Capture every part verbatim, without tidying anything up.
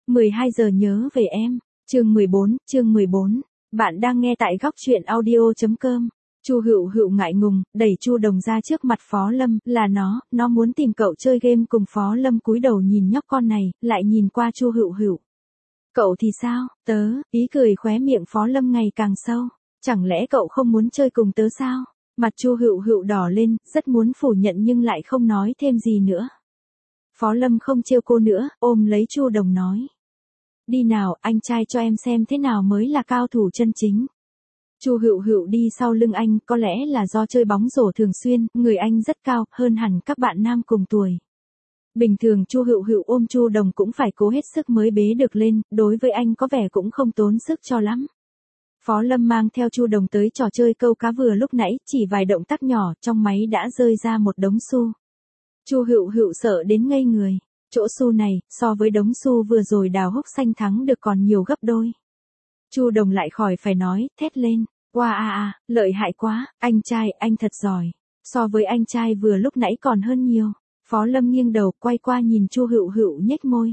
mười hai giờ nhớ về em. Chương mười bốn, chương mười bốn. Bạn đang nghe tại góc truyện audio chấm com. Chu Hựu Hựu ngại ngùng, đẩy Chu Đồng ra trước mặt Phó Lâm, là nó, nó muốn tìm cậu chơi game cùng. Phó Lâm cúi đầu nhìn nhóc con này, lại nhìn qua Chu Hựu Hựu. Cậu thì sao, tớ, ý cười khóe miệng Phó Lâm ngày càng sâu, chẳng lẽ cậu không muốn chơi cùng tớ sao? Mặt Chu Hựu Hựu đỏ lên, rất muốn phủ nhận nhưng lại không nói thêm gì nữa. Phó Lâm không trêu cô nữa, ôm lấy Chu Đồng nói. Đi nào, anh trai cho em xem thế nào mới là cao thủ chân chính. Chu Hựu Hựu đi sau lưng anh, có lẽ là do chơi bóng rổ thường xuyên, người anh rất cao, hơn hẳn các bạn nam cùng tuổi. Bình thường Chu Hựu Hựu ôm Chu Đồng cũng phải cố hết sức mới bế được lên, đối với anh có vẻ cũng không tốn sức cho lắm. Phó Lâm mang theo Chu Đồng tới trò chơi câu cá vừa lúc nãy, chỉ vài động tác nhỏ, trong máy đã rơi ra một đống xu. Chu Hựu Hựu sợ đến ngây người, chỗ xu này, so với đống xu vừa rồi Đào Húc Xanh thắng được còn nhiều gấp đôi. Chu Đồng lại khỏi phải nói, thét lên, wow à à, lợi hại quá, anh trai, anh thật giỏi, so với anh trai vừa lúc nãy còn hơn nhiều. Phó Lâm nghiêng đầu, quay qua nhìn Chu Hựu Hựu nhếch môi.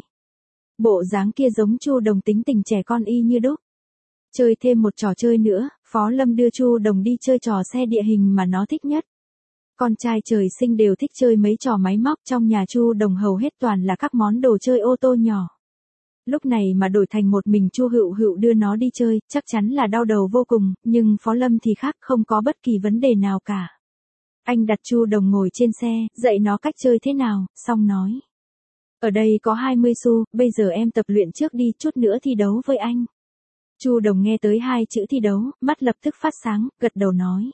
Bộ dáng kia giống Chu Đồng tính tình trẻ con y như đúc. Chơi thêm một trò chơi nữa, Phó Lâm đưa Chu Đồng đi chơi trò xe địa hình mà nó thích nhất. Con trai trời sinh đều thích chơi mấy trò máy móc, trong nhà Chu Đồng hầu hết toàn là các món đồ chơi ô tô nhỏ. Lúc này mà đổi thành một mình Chu Hựu Hựu đưa nó đi chơi, chắc chắn là đau đầu vô cùng, nhưng Phó Lâm thì khác, không có bất kỳ vấn đề nào cả. Anh đặt Chu Đồng ngồi trên xe, dạy nó cách chơi thế nào, xong nói. Ở đây có hai mươi xu, bây giờ em tập luyện trước đi, chút nữa thi đấu với anh. Chu Đồng nghe tới hai chữ thi đấu, mắt lập tức phát sáng, gật đầu nói.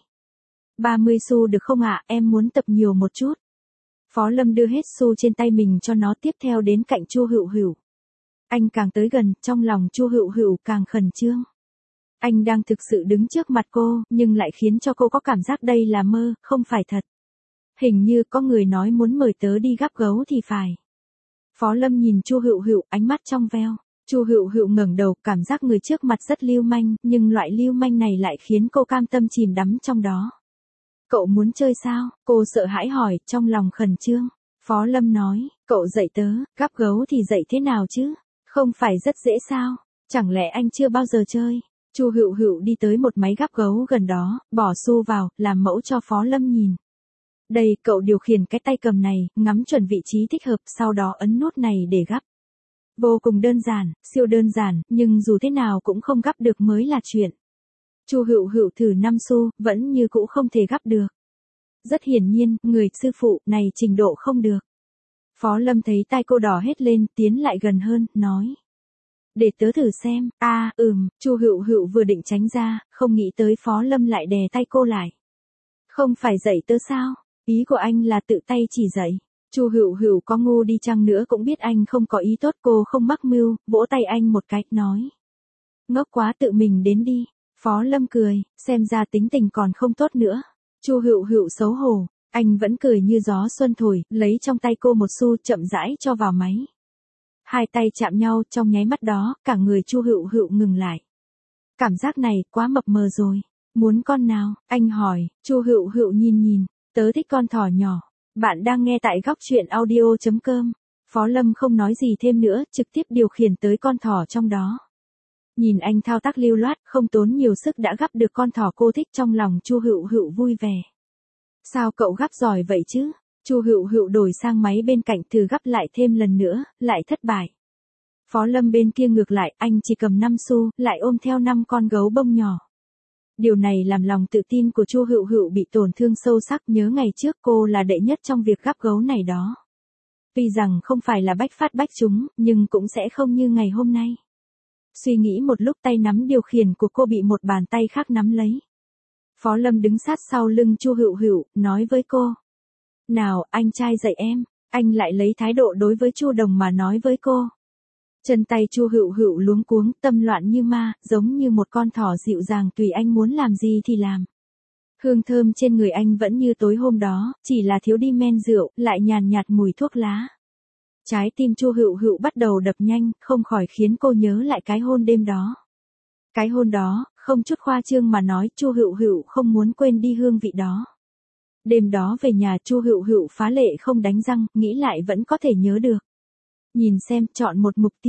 ba mươi xu được không ạ, em muốn tập nhiều một chút. Phó Lâm đưa hết xu trên tay mình cho nó, tiếp theo đến cạnh Chu Hựu Hựu. Anh càng tới gần, trong lòng Chu Hựu Hựu càng khẩn trương. Anh đang thực sự đứng trước mặt cô, nhưng lại khiến cho cô có cảm giác đây là mơ, không phải thật. Hình như có người nói muốn mời tớ đi gắp gấu thì phải. Phó Lâm nhìn Chu Hựu Hựu, ánh mắt trong veo. Chu Hựu Hựu ngẩng đầu, cảm giác người trước mặt rất lưu manh, nhưng loại lưu manh này lại khiến cô cam tâm chìm đắm trong đó. Cậu muốn chơi sao? Cô sợ hãi hỏi, trong lòng khẩn trương. Phó Lâm nói, cậu dạy tớ, gắp gấu thì dạy thế nào chứ? Không phải rất dễ sao? Chẳng lẽ anh chưa bao giờ chơi? Chu Hựu Hựu đi tới một máy gắp gấu gần đó, bỏ xu vào, làm mẫu cho Phó Lâm nhìn. Đây, cậu điều khiển cái tay cầm này, ngắm chuẩn vị trí thích hợp, sau đó ấn nút này để gắp. Vô cùng đơn giản, siêu đơn giản, nhưng dù thế nào cũng không gắp được mới là chuyện. Chu Hựu Hựu thử năm xu, vẫn như cũ không thể gắp được. Rất hiển nhiên, người sư phụ này trình độ không được. Phó Lâm thấy tai cô đỏ hết lên, tiến lại gần hơn, nói. Để tớ thử xem, a à, ừm, Chu Hựu Hựu vừa định tránh ra, không nghĩ tới Phó Lâm lại đè tay cô lại. Không phải dạy tớ sao? Ý của anh là tự tay chỉ dạy. Chu Hựu Hựu có ngu đi chăng nữa cũng biết anh không có ý tốt, cô không mắc mưu, vỗ tay anh một cái, nói. Ngốc quá, tự mình đến đi. Phó Lâm cười, xem ra tính tình còn không tốt nữa. Chu Hựu Hựu xấu hổ, anh vẫn cười như gió xuân thổi, lấy trong tay cô một xu, chậm rãi cho vào máy. Hai tay chạm nhau, trong nháy mắt đó, cả người Chu Hựu Hựu ngừng lại. Cảm giác này quá mập mờ rồi. Muốn con nào? Anh hỏi. Chu Hựu Hựu nhìn nhìn, tớ thích con thỏ nhỏ. Bạn đang nghe tại góc truyện audio chấm com. Phó Lâm không nói gì thêm nữa, trực tiếp điều khiển tới con thỏ trong đó. Nhìn anh thao tác lưu loát, không tốn nhiều sức đã gắp được con thỏ cô thích, trong lòng Chu Hựu Hựu vui vẻ. Sao cậu gắp giỏi vậy chứ? Chu Hựu Hựu đổi sang máy bên cạnh thử gắp lại thêm lần nữa, lại thất bại. Phó Lâm bên kia ngược lại, anh chỉ cầm năm xu, lại ôm theo năm con gấu bông nhỏ. Điều này làm lòng tự tin của Chu Hựu Hựu bị tổn thương sâu sắc, nhớ ngày trước cô là đệ nhất trong việc gắp gấu này đó. Tuy rằng không phải là bách phát bách trúng, nhưng cũng sẽ không như ngày hôm nay. Suy nghĩ một lúc, tay nắm điều khiển của cô bị một bàn tay khác nắm lấy. Phó Lâm đứng sát sau lưng Chu Hựu Hựu, nói với cô. Nào, anh trai dạy em. Anh lại lấy thái độ đối với Chu Đồng mà nói với cô. Chân tay Chu Hựu Hựu luống cuống, tâm loạn như ma, giống như một con thỏ dịu dàng tùy anh muốn làm gì thì làm. Hương thơm trên người anh vẫn như tối hôm đó, chỉ là thiếu đi men rượu, lại nhàn nhạt mùi thuốc lá. Trái tim Chu Hựu Hựu bắt đầu đập nhanh, không khỏi khiến cô nhớ lại cái hôn đêm đó. Cái hôn đó, không chút khoa trương mà nói, Chu Hựu Hựu không muốn quên đi hương vị đó. Đêm đó về nhà, Chu Hựu Hựu phá lệ không đánh răng, nghĩ lại vẫn có thể nhớ được. Nhìn xem, chọn một mục tiêu.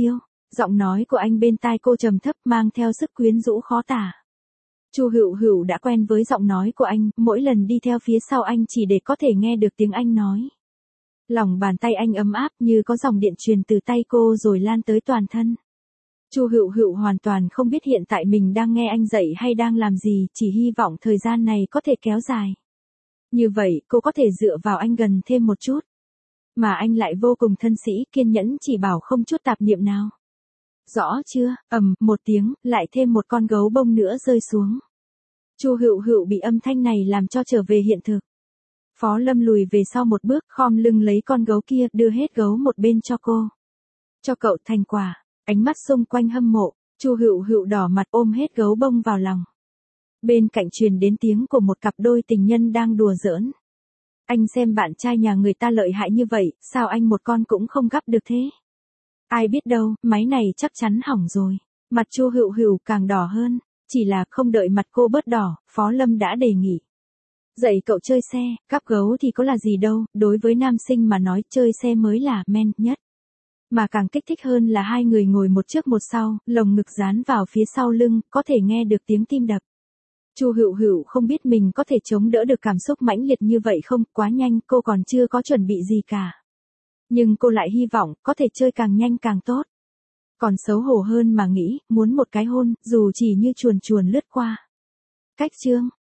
Giọng nói của anh bên tai cô trầm thấp mang theo sức quyến rũ khó tả. Chu Hựu Hựu đã quen với giọng nói của anh, mỗi lần đi theo phía sau anh chỉ để có thể nghe được tiếng anh nói. Lòng bàn tay anh ấm áp như có dòng điện truyền từ tay cô rồi lan tới toàn thân. Chu Hựu Hựu hoàn toàn không biết hiện tại mình đang nghe anh dạy hay đang làm gì, chỉ hy vọng thời gian này có thể kéo dài. Như vậy, cô có thể dựa vào anh gần thêm một chút. Mà anh lại vô cùng thân sĩ, kiên nhẫn chỉ bảo không chút tạp niệm nào. Rõ chưa? Ầm, một tiếng, lại thêm một con gấu bông nữa rơi xuống. Chu Hựu Hựu bị âm thanh này làm cho trở về hiện thực. Phó Lâm lùi về sau một bước, khom lưng lấy con gấu kia, đưa hết gấu một bên cho cô. Cho cậu thành quả. Ánh mắt xung quanh hâm mộ, Chu Hựu Hựu đỏ mặt ôm hết gấu bông vào lòng. Bên cạnh truyền đến tiếng của một cặp đôi tình nhân đang đùa giỡn. Anh xem bạn trai nhà người ta lợi hại như vậy, sao anh một con cũng không gắp được thế? Ai biết đâu, máy này chắc chắn hỏng rồi. Mặt Chu Hựu Hựu càng đỏ hơn, chỉ là không đợi mặt cô bớt đỏ, Phó Lâm đã đề nghị. Dạy cậu chơi xe, cắp gấu thì có là gì đâu, đối với nam sinh mà nói chơi xe mới là men nhất. Mà càng kích thích hơn là hai người ngồi một trước một sau, lồng ngực dán vào phía sau lưng, có thể nghe được tiếng tim đập. Chu Hựu Hựu không biết mình có thể chống đỡ được cảm xúc mãnh liệt như vậy không, quá nhanh, cô còn chưa có chuẩn bị gì cả. Nhưng cô lại hy vọng, có thể chơi càng nhanh càng tốt. Còn xấu hổ hơn mà nghĩ, muốn một cái hôn, dù chỉ như chuồn chuồn lướt qua. Cách chương